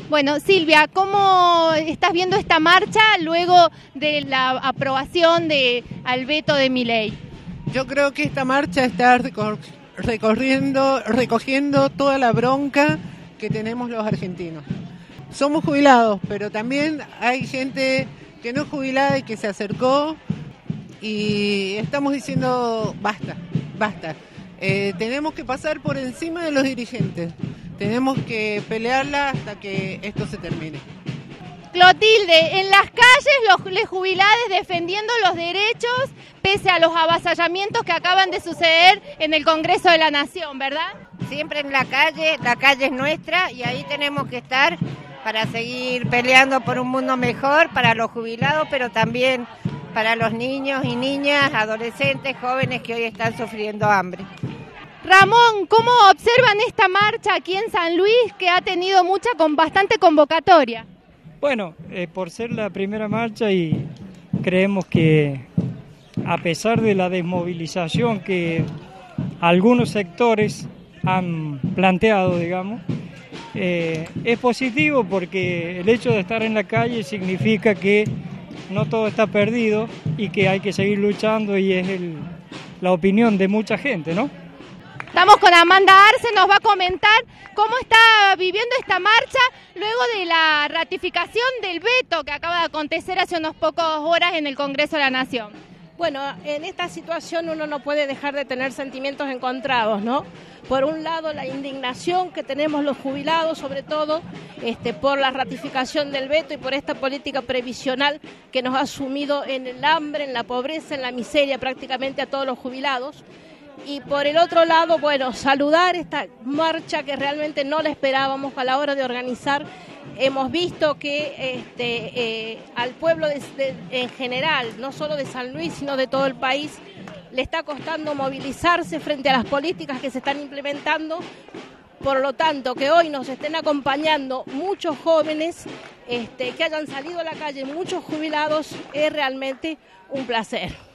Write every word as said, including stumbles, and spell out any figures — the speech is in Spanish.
Bueno, Silvia, ¿cómo estás viendo esta marcha luego de la aprobación de, al veto de Milei? Yo creo que esta marcha está recor- recorriendo, recogiendo toda la bronca que tenemos los argentinos. Somos jubilados, pero también hay gente que no es jubilada y que se acercó y estamos diciendo basta, basta. Eh, tenemos que pasar por encima de los dirigentes. Tenemos que pelearla hasta que esto se termine. Clotilde, en las calles los, los jubilados defendiendo los derechos pese a los avasallamientos que acaban de suceder en el Congreso de la Nación, ¿verdad? Siempre en la calle, la calle es nuestra y ahí tenemos que estar para seguir peleando por un mundo mejor para los jubilados, pero también para los niños y niñas, adolescentes, jóvenes que hoy están sufriendo hambre. Ramón, ¿cómo observan esta marcha aquí en San Luis que ha tenido mucha, con bastante convocatoria? Bueno, eh, por ser la primera marcha y creemos que a pesar de la desmovilización que algunos sectores han planteado, digamos, eh, es positivo porque el hecho de estar en la calle significa que no todo está perdido y que hay que seguir luchando y es el, la opinión de mucha gente, ¿no? Estamos con Amanda Arce, nos va a comentar cómo está viviendo esta marcha luego de la ratificación del veto que acaba de acontecer hace unas pocas horas en el Congreso de la Nación. Bueno, en esta situación uno no puede dejar de tener sentimientos encontrados, ¿no? Por un lado, la indignación que tenemos los jubilados, sobre todo este, por la ratificación del veto y por esta política previsional que nos ha sumido en el hambre, en la pobreza, en la miseria prácticamente a todos los jubilados. Y por el otro lado, bueno, saludar esta marcha que realmente no la esperábamos a la hora de organizar. Hemos visto que este, eh, al pueblo de, de, en general, no solo de San Luis, sino de todo el país, le está costando movilizarse frente a las políticas que se están implementando. Por lo tanto, que hoy nos estén acompañando muchos jóvenes, este, que hayan salido a la calle, muchos jubilados, es realmente un placer.